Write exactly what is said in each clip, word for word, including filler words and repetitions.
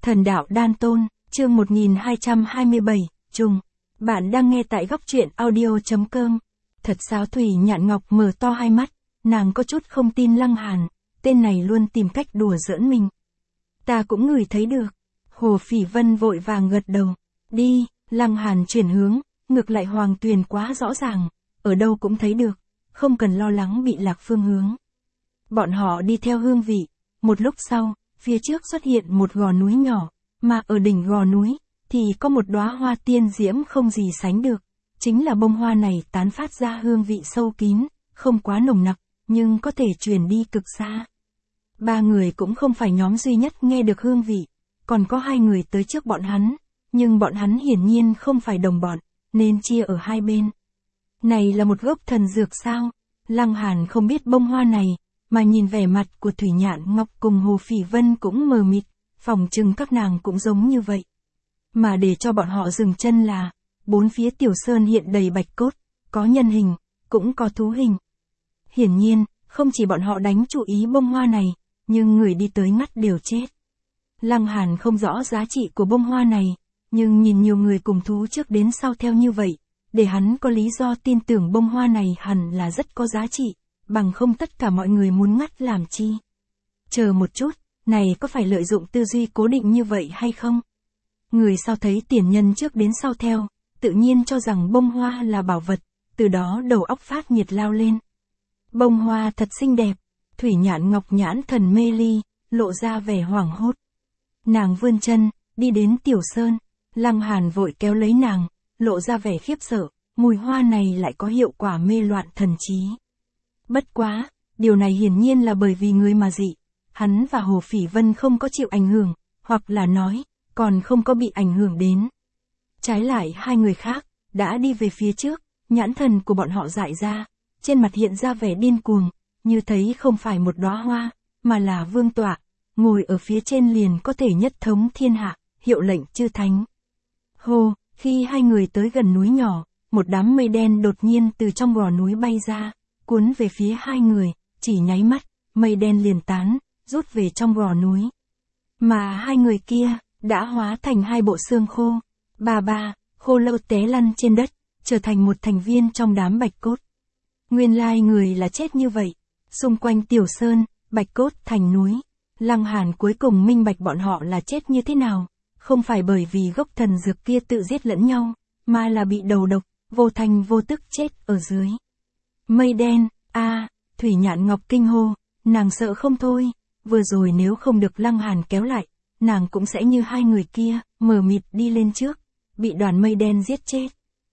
Thần đạo đan tôn, chương một nghìn hai trăm hai mươi bảy, trùng. Bạn đang nghe tại góc truyện audio.com. Thật sao Thủy Nhạn Ngọc mở to hai mắt, nàng có chút không tin Lăng Hàn, tên này luôn tìm cách đùa giỡn mình. Ta cũng ngửi thấy được. Hồ Phỉ Vân vội vàng gật đầu. Đi, Lăng Hàn chuyển hướng, ngược lại Hoàng Tuyền quá rõ ràng, ở đâu cũng thấy được, không cần lo lắng bị lạc phương hướng. Bọn họ đi theo hương vị, một lúc sau, phía trước xuất hiện một gò núi nhỏ, mà ở đỉnh gò núi, thì có một đóa hoa tiên diễm không gì sánh được. Chính là bông hoa này tán phát ra hương vị sâu kín, không quá nồng nặc, nhưng có thể truyền đi cực xa. Ba người cũng không phải nhóm duy nhất nghe được hương vị, còn có hai người tới trước bọn hắn, nhưng bọn hắn hiển nhiên không phải đồng bọn, nên chia ở hai bên. Này là một gốc thần dược sao? Lăng Hàn không biết bông hoa này, mà nhìn vẻ mặt của Thủy Nhạn Ngọc cùng Hồ Phỉ Vân cũng mờ mịt, phỏng chừng các nàng cũng giống như vậy. Mà để cho bọn họ dừng chân là, bốn phía tiểu sơn hiện đầy bạch cốt, có nhân hình, cũng có thú hình. Hiển nhiên, không chỉ bọn họ đánh chú ý bông hoa này, nhưng người đi tới ngắt đều chết. Lăng Hàn không rõ giá trị của bông hoa này, nhưng nhìn nhiều người cùng thú trước đến sau theo như vậy, để hắn có lý do tin tưởng bông hoa này hẳn là rất có giá trị, bằng không tất cả mọi người muốn ngắt làm chi. Chờ một chút, này có phải lợi dụng tư duy cố định như vậy hay không? Người sau thấy tiền nhân trước đến sau theo, tự nhiên cho rằng bông hoa là bảo vật, từ đó đầu óc phát nhiệt lao lên. Bông hoa thật xinh đẹp, Thủy Nhạn Ngọc nhãn thần mê ly, lộ ra vẻ hoảng hốt. Nàng vươn chân, đi đến tiểu sơn, Lăng Hàn vội kéo lấy nàng, lộ ra vẻ khiếp sợ, mùi hoa này lại có hiệu quả mê loạn thần trí. Bất quá, điều này hiển nhiên là bởi vì người mà dị, hắn và Hồ Phỉ Vân không có chịu ảnh hưởng, hoặc là nói, còn không có bị ảnh hưởng đến. Trái lại hai người khác, đã đi về phía trước, nhãn thần của bọn họ dại ra, trên mặt hiện ra vẻ điên cuồng, như thấy không phải một đóa hoa, mà là vương tọa, ngồi ở phía trên liền có thể nhất thống thiên hạ, hiệu lệnh chư thánh. Hồ, khi hai người tới gần núi nhỏ, một đám mây đen đột nhiên từ trong gò núi bay ra, cuốn về phía hai người, chỉ nháy mắt, mây đen liền tán, rút về trong gò núi. Mà hai người kia, đã hóa thành hai bộ xương khô, bà bà, khô lâu té lăn trên đất, trở thành một thành viên trong đám bạch cốt. Nguyên lai người là chết như vậy, xung quanh tiểu sơn, bạch cốt thành núi. Lăng Hàn cuối cùng minh bạch bọn họ là chết như thế nào, không phải bởi vì gốc thần dược kia tự giết lẫn nhau, mà là bị đầu độc, vô thành vô tức chết ở dưới. Mây đen, a à, Thủy Nhạn Ngọc kinh hô, nàng sợ không thôi, vừa rồi nếu không được Lăng Hàn kéo lại, nàng cũng sẽ như hai người kia, mờ mịt đi lên trước, bị đoàn mây đen giết chết.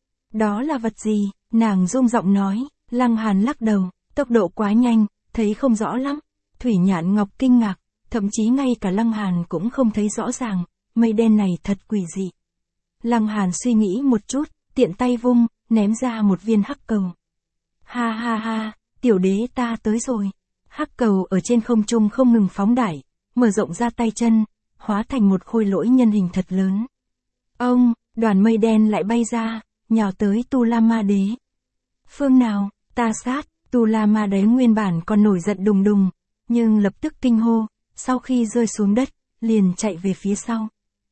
Đó là vật gì? Nàng rung giọng nói. Lăng Hàn lắc đầu, tốc độ quá nhanh, thấy không rõ lắm. Thủy Nhạn Ngọc kinh ngạc, thậm chí ngay cả Lăng Hàn cũng không thấy rõ ràng, mây đen này thật quỷ dị. Lăng Hàn suy nghĩ một chút, tiện tay vung, ném ra một viên hắc cầu. Ha ha ha, tiểu đế ta tới rồi. Hắc cầu ở trên không trung không ngừng phóng đại, mở rộng ra tay chân, hóa thành một khôi lỗi nhân hình thật lớn. Ông, đoàn mây đen lại bay ra, nhào tới Tu La Ma Đế. Phương nào, ta sát, Tu La Ma Đế nguyên bản còn nổi giận đùng đùng, nhưng lập tức kinh hô, sau khi rơi xuống đất, liền chạy về phía sau.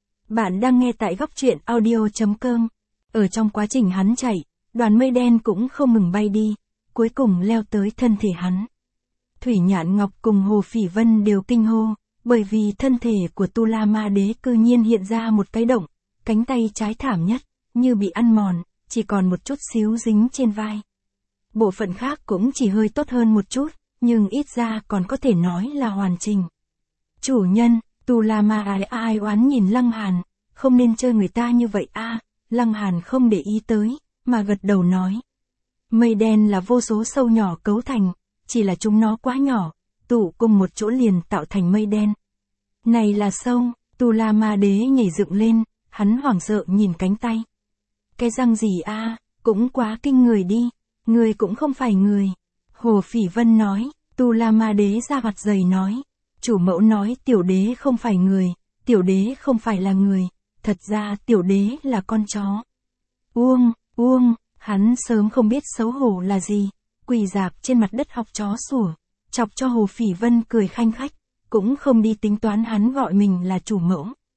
Bạn đang nghe tại góc truyện audio.com. Ở trong quá trình hắn chạy, đoàn mây đen cũng không ngừng bay đi, cuối cùng leo tới thân thể hắn. Thủy Nhạn Ngọc cùng Hồ Phỉ Vân đều kinh hô, bởi vì thân thể của Tu La Ma Đế cư nhiên hiện ra một cái động, cánh tay trái thảm nhất, như bị ăn mòn, chỉ còn một chút xíu dính trên vai. Bộ phận khác cũng chỉ hơi tốt hơn một chút, nhưng ít ra còn có thể nói là hoàn chỉnh. Chủ nhân, Tu La Ma Đế ai oán nhìn Lăng Hàn, không nên chơi người ta như vậy a. À, Lăng Hàn không để ý tới, mà gật đầu nói. Mây đen là vô số sâu nhỏ cấu thành, chỉ là chúng nó quá nhỏ, tụ cùng một chỗ liền tạo thành mây đen. Này là sâu, Tu La Ma Đế nhảy dựng lên, hắn hoảng sợ nhìn cánh tay. Cái răng gì a, à, cũng quá kinh người đi, người cũng không phải người. Hồ Phỉ Vân nói, Tu La Ma Đế ra mặt dày nói. Chủ mẫu nói tiểu đế không phải người, tiểu đế không phải là người, thật ra tiểu đế là con chó. Uông, uông, hắn sớm không biết xấu hổ là gì, quỳ rạp trên mặt đất học chó sủa, chọc cho Hồ Phỉ Vân cười khanh khách, cũng không đi tính toán hắn gọi mình là chủ mẫu.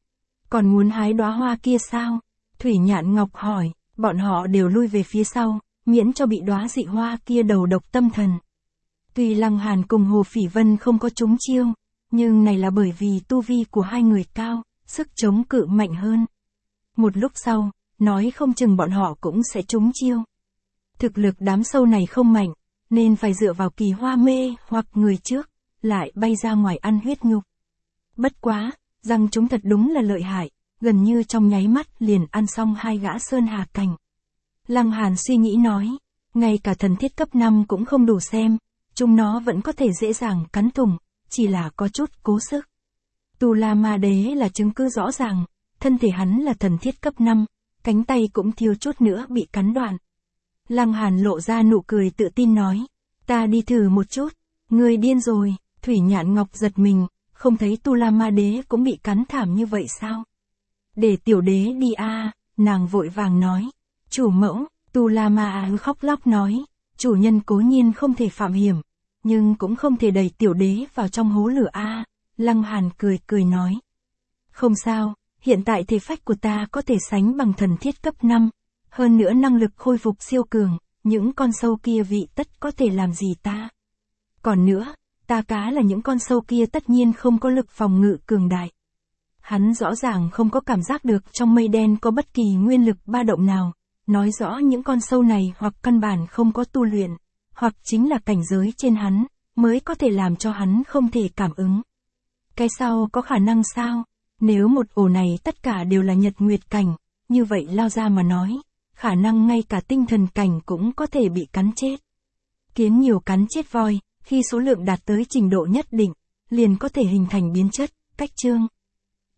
Còn muốn hái đóa hoa kia sao? Thủy Nhạn Ngọc hỏi, bọn họ đều lui về phía sau, miễn cho bị đóa dị hoa kia đầu độc tâm thần. Tuy Lăng Hàn cùng Hồ Phỉ Vân không có trúng chiêu, nhưng này là bởi vì tu vi của hai người cao, sức chống cự mạnh hơn. Một lúc sau, nói không chừng bọn họ cũng sẽ trúng chiêu. Thực lực đám sâu này không mạnh, nên phải dựa vào Kỳ Hoa mê hoặc người trước, lại bay ra ngoài ăn huyết nhục. Bất quá, rằng chúng thật đúng là lợi hại, gần như trong nháy mắt liền ăn xong hai gã sơn hà cảnh. Lăng Hàn suy nghĩ nói, ngay cả thần thiết cấp năm cũng không đủ xem, chúng nó vẫn có thể dễ dàng cắn thủng, chỉ là có chút cố sức. Tu La Ma Đế là chứng cứ rõ ràng, thân thể hắn là thần thiết cấp năm, cánh tay cũng thiếu chút nữa bị cắn đoạn. Lăng Hàn lộ ra nụ cười tự tin nói, ta đi thử một chút, ngươi điên rồi. Thủy Nhạn Ngọc giật mình, không thấy Tu La Ma Đế cũng bị cắn thảm như vậy sao? Để tiểu đế đi a, à, nàng vội vàng nói. Chủ mẫu, Tu La Ma khóc lóc nói, chủ nhân cố nhiên không thể phạm hiểm, nhưng cũng không thể đẩy tiểu đế vào trong hố lửa a. À. Lăng Hàn cười cười nói. Không sao, hiện tại thể phách của ta có thể sánh bằng thần thiết cấp năm, hơn nữa năng lực khôi phục siêu cường, những con sâu kia vị tất có thể làm gì ta. Còn nữa, ta cá là những con sâu kia tất nhiên không có lực phòng ngự cường đại. Hắn rõ ràng không có cảm giác được trong mây đen có bất kỳ nguyên lực ba động nào, nói rõ những con sâu này hoặc căn bản không có tu luyện, hoặc chính là cảnh giới trên hắn, mới có thể làm cho hắn không thể cảm ứng. Cái sau có khả năng sao? Nếu một ổ này tất cả đều là nhật nguyệt cảnh, như vậy lao ra mà nói, khả năng ngay cả tinh thần cảnh cũng có thể bị cắn chết. Kiến nhiều cắn chết voi, khi số lượng đạt tới trình độ nhất định, liền có thể hình thành biến chất, cách chương.